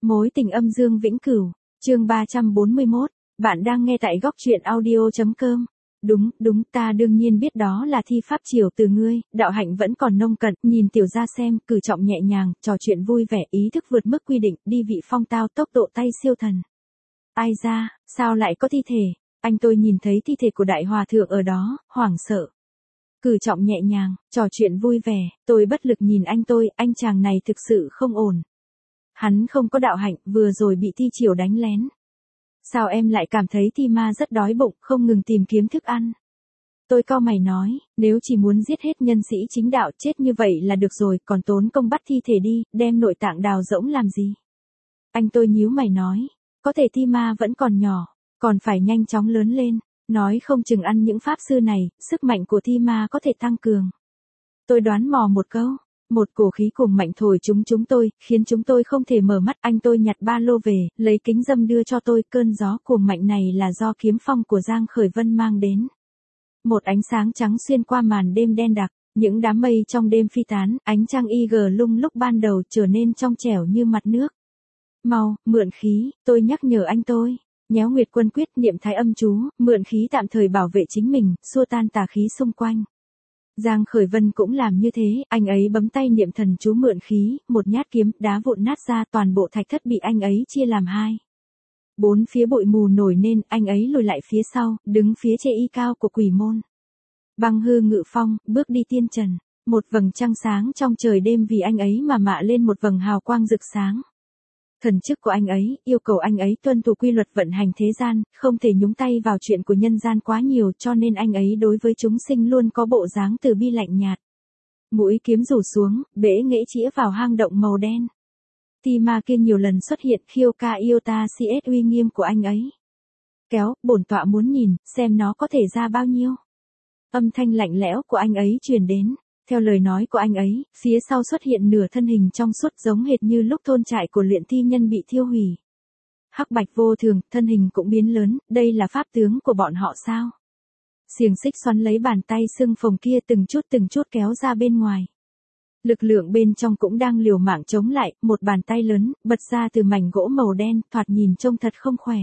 Mối tình âm dương vĩnh cửu, chương 341, bạn đang nghe tại góc truyện audio.com. Đúng, ta đương nhiên biết đó là thi pháp chiều từ ngươi, đạo hạnh vẫn còn nông cạn, nhìn tiểu gia xem, cử trọng nhẹ nhàng, trò chuyện vui vẻ, ý thức vượt mức quy định, đi vị phong tao, tốc độ tay siêu thần. Ai ra, sao lại có thi thể? Anh tôi nhìn thấy thi thể của đại hòa thượng ở đó, hoảng sợ. Cử trọng nhẹ nhàng, trò chuyện vui vẻ, tôi bất lực nhìn anh tôi, anh chàng này thực sự không ổn. Hắn không có đạo hạnh, vừa rồi bị thi chiều đánh lén. Sao em lại cảm thấy thi ma rất đói bụng, không ngừng tìm kiếm thức ăn? Tôi cau mày nói, nếu chỉ muốn giết hết nhân sĩ chính đạo chết như vậy là được rồi, còn tốn công bắt thi thể đi, đem nội tạng đào rỗng làm gì? Anh tôi nhíu mày nói, có thể thi ma vẫn còn nhỏ, còn phải nhanh chóng lớn lên, nói không chừng ăn những pháp sư này, sức mạnh của thi ma có thể tăng cường. Tôi đoán mò một câu. Một cổ khí cùng mạnh thổi chúng tôi, khiến chúng tôi không thể mở mắt. Anh tôi nhặt ba lô về, lấy kính râm đưa cho tôi. Cơn gió cuồng mạnh này là do kiếm phong của Giang Khởi Vân mang đến. Một ánh sáng trắng xuyên qua màn đêm đen đặc, những đám mây trong đêm phi tán, ánh trăng IG lung lúc ban đầu trở nên trong trẻo như mặt nước. Mau, mượn khí, tôi nhắc nhở anh tôi. Nhéo Nguyệt Quân quyết niệm thái âm chú, mượn khí tạm thời bảo vệ chính mình, xua tan tà khí xung quanh. Giang Khởi Vân cũng làm như thế, anh ấy bấm tay niệm thần chú mượn khí, một nhát kiếm, đá vụn nát ra, toàn bộ thạch thất bị anh ấy chia làm hai. Bốn phía bụi mù nổi nên, anh ấy lùi lại phía sau, đứng phía trên y cao của quỷ môn. Băng hư ngự phong, bước đi tiên trần, một vầng trăng sáng trong trời đêm vì anh ấy mà mạ lên một vầng hào quang rực sáng. Thần chức của anh ấy, yêu cầu anh ấy tuân thủ quy luật vận hành thế gian, không thể nhúng tay vào chuyện của nhân gian quá nhiều cho nên anh ấy đối với chúng sinh luôn có bộ dáng từ bi lạnh nhạt. Mũi kiếm rủ xuống, bể nghệ chĩa vào hang động màu đen. Thi ma kia nhiều lần xuất hiện khiêu ca yêu ta CS uy nghiêm của anh ấy. Kéo, bổn tọa muốn nhìn, xem nó có thể ra bao nhiêu. Âm thanh lạnh lẽo của anh ấy truyền đến. Theo lời nói của anh ấy, phía sau xuất hiện nửa thân hình trong suốt giống hệt như lúc thôn trại của luyện thi nhân bị thiêu hủy. Hắc bạch vô thường, thân hình cũng biến lớn, đây là pháp tướng của bọn họ sao? Xiềng xích xoắn lấy bàn tay sưng phồng kia từng chút kéo ra bên ngoài. Lực lượng bên trong cũng đang liều mạng chống lại, một bàn tay lớn, bật ra từ mảnh gỗ màu đen, thoạt nhìn trông thật không khỏe.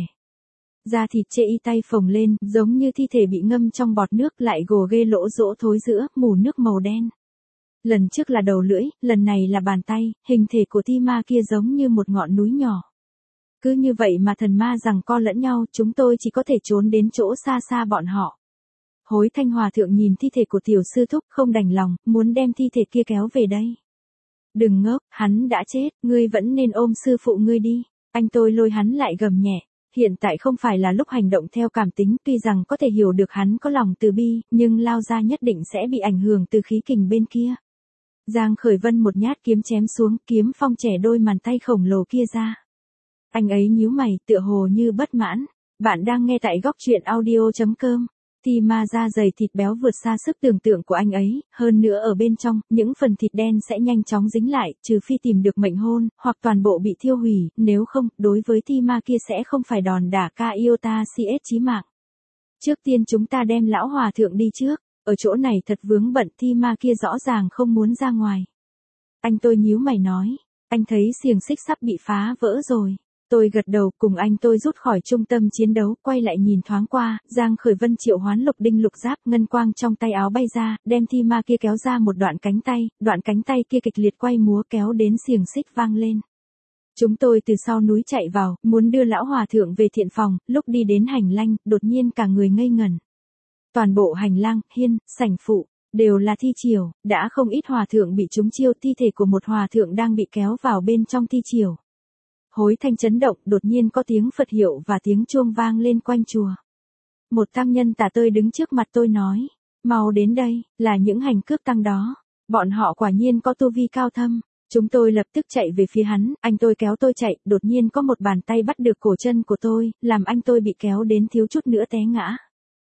Da thịt chê y tay phồng lên, giống như thi thể bị ngâm trong bọt nước lại gồ ghê lỗ rỗ thối giữa, mù nước màu đen. Lần trước là đầu lưỡi, lần này là bàn tay, hình thể của thi ma kia giống như một ngọn núi nhỏ. Cứ như vậy mà thần ma giằng co lẫn nhau, chúng tôi chỉ có thể trốn đến chỗ xa xa bọn họ. Hối Thanh Hòa thượng nhìn thi thể của tiểu sư thúc không đành lòng, muốn đem thi thể kia kéo về đây. Đừng ngốc, hắn đã chết, ngươi vẫn nên ôm sư phụ ngươi đi. Anh tôi lôi hắn lại gầm nhẹ. Hiện tại không phải là lúc hành động theo cảm tính, tuy rằng có thể hiểu được hắn có lòng từ bi, nhưng lao ra nhất định sẽ bị ảnh hưởng từ khí kình bên kia. Giang Khởi Vân một nhát kiếm chém xuống, kiếm phong chẻ đôi bàn tay khổng lồ kia ra. Anh ấy nhíu mày, tựa hồ như bất mãn. Bạn đang nghe tại góc truyện audio.com. Thi ma da dày thịt béo vượt xa sức tưởng tượng của anh ấy, hơn nữa ở bên trong, những phần thịt đen sẽ nhanh chóng dính lại, trừ phi tìm được mệnh hôn, hoặc toàn bộ bị thiêu hủy, nếu không, đối với thi ma kia sẽ không phải đòn đả ca iota CS chí mạng. Trước tiên chúng ta đem lão hòa thượng đi trước, ở chỗ này thật vướng bận, thi ma kia rõ ràng không muốn ra ngoài. Anh tôi nhíu mày nói, anh thấy xiềng xích sắp bị phá vỡ rồi. Tôi gật đầu, cùng anh tôi rút khỏi trung tâm chiến đấu, quay lại nhìn thoáng qua, Giang Khởi Vân triệu hoán lục đinh lục giáp, ngân quang trong tay áo bay ra, đem thi ma kia kéo ra một đoạn cánh tay kia kịch liệt quay múa kéo đến xiềng xích vang lên. Chúng tôi từ sau núi chạy vào, muốn đưa lão hòa thượng về thiện phòng, lúc đi đến hành lang, đột nhiên cả người ngây ngẩn. Toàn bộ hành lang, hiên, sảnh phụ, đều là thi chiều, đã không ít hòa thượng bị trúng chiêu, thi thể của một hòa thượng đang bị kéo vào bên trong thi chiều. Hối Thanh chấn động, đột nhiên có tiếng Phật hiệu và tiếng chuông vang lên quanh chùa. Một tăng nhân tà tơi đứng trước mặt tôi nói, mau đến đây, là những hành cướp tăng đó. Bọn họ quả nhiên có tu vi cao thâm. Chúng tôi lập tức chạy về phía hắn, anh tôi kéo tôi chạy, đột nhiên có một bàn tay bắt được cổ chân của tôi, làm anh tôi bị kéo đến thiếu chút nữa té ngã.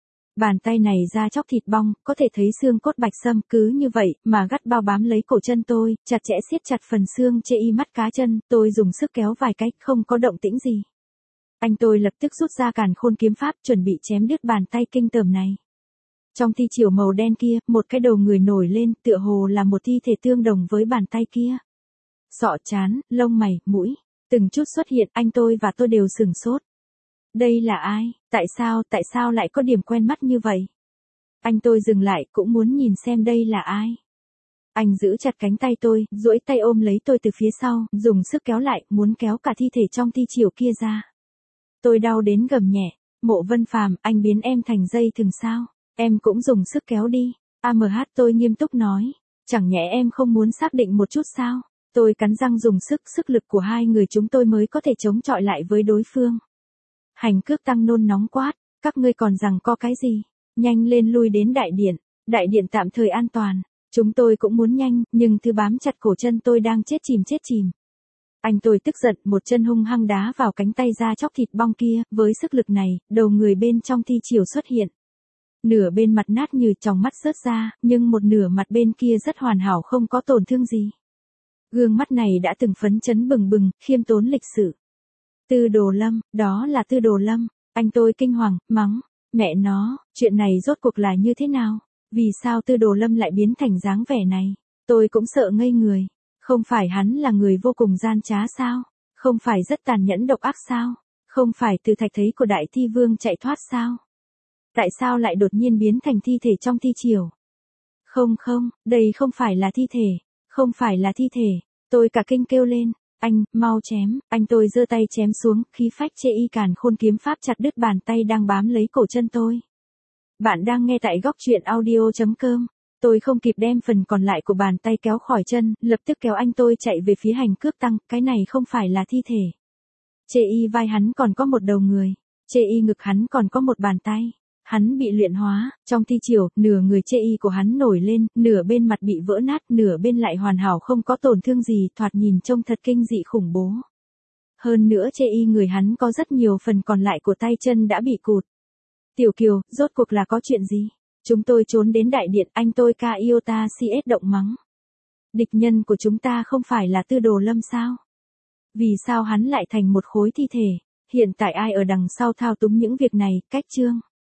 Bàn tay này da chóc thịt bong, có thể thấy xương cốt bạch sâm, cứ như vậy, mà gắt bao bám lấy cổ chân tôi, chặt chẽ siết chặt phần xương chê y mắt cá chân, tôi dùng sức kéo vài cách, không có động tĩnh gì. Anh tôi lập tức rút ra càn khôn kiếm pháp, chuẩn bị chém đứt bàn tay kinh tởm này. Trong thi chiều màu đen kia, một cái đầu người nổi lên, tựa hồ là một thi thể tương đồng với bàn tay kia. Sọ trán, lông mày, mũi, Từng chút xuất hiện, anh tôi và tôi đều sửng sốt. Đây là ai? Tại sao lại có điểm quen mắt như vậy? Anh tôi dừng lại cũng muốn nhìn xem đây là ai. Anh giữ chặt cánh tay tôi, duỗi tay ôm lấy tôi từ phía sau, dùng sức kéo lại, muốn kéo cả thi thể trong thi chiều kia ra. Tôi đau đến gầm nhẹ, Mộ Vân Phàm, anh biến em thành dây thừng sao? Em cũng dùng sức kéo đi. AMH, tôi nghiêm túc nói. Chẳng nhẽ em không muốn xác định một chút sao? Tôi cắn răng dùng sức lực của hai người chúng tôi mới có thể chống chọi lại với đối phương. Hành Cước Tăng nôn nóng quát, các ngươi còn rằng có cái gì? Nhanh lên lui đến đại điện tạm thời an toàn. Chúng tôi cũng muốn nhanh, nhưng thứ bám chặt cổ chân tôi đang chết chìm. Anh tôi tức giận, một chân hung hăng đá vào cánh tay da chóc thịt bong kia, với sức lực này, đầu người bên trong thi chiều xuất hiện. Nửa bên mặt nát như tròng mắt rớt ra, nhưng một nửa mặt bên kia rất hoàn hảo không có tổn thương gì. Gương mắt này đã từng phấn chấn bừng bừng, khiêm tốn lịch sự. Tư Đồ Lâm, đó là Tư Đồ Lâm. Anh tôi kinh hoàng, mắng, mẹ nó, chuyện này rốt cuộc là như thế nào? Vì sao Tư Đồ Lâm lại biến thành dáng vẻ này? Tôi cũng sợ ngây người. Không phải hắn là người vô cùng gian trá sao? Không phải rất tàn nhẫn độc ác sao? Không phải từ thạch thấy của Đại Thi Vương chạy thoát sao? Tại sao lại đột nhiên biến thành thi thể trong thi chiều? Không, đây không phải là thi thể. Không phải là thi thể. Tôi cả kinh kêu lên. Anh, mau chém. Anh tôi giơ tay chém xuống, khí phách chê y càn khôn kiếm pháp chặt đứt bàn tay đang bám lấy cổ chân tôi. Bạn đang nghe tại góc truyện audio.com. Tôi không kịp đem phần còn lại của bàn tay kéo khỏi chân, lập tức kéo anh tôi chạy về phía Hành Cước Tăng, cái này không phải là thi thể. Chê y vai hắn còn có một đầu người, chê y ngực hắn còn có một bàn tay. Hắn bị luyện hóa, trong thi chiều, nửa người chê y của hắn nổi lên, nửa bên mặt bị vỡ nát, nửa bên lại hoàn hảo không có tổn thương gì, thoạt nhìn trông thật kinh dị khủng bố. Hơn nữa chê y người hắn có rất nhiều phần còn lại của tay chân đã bị cụt. Tiểu Kiều, rốt cuộc là có chuyện gì? Chúng tôi trốn đến đại điện, anh tôi Iota CS động mắng. Địch nhân của chúng ta không phải là Tư Đồ Lâm sao? Vì sao hắn lại thành một khối thi thể? Hiện tại ai ở đằng sau thao túng những việc này? Cách chương.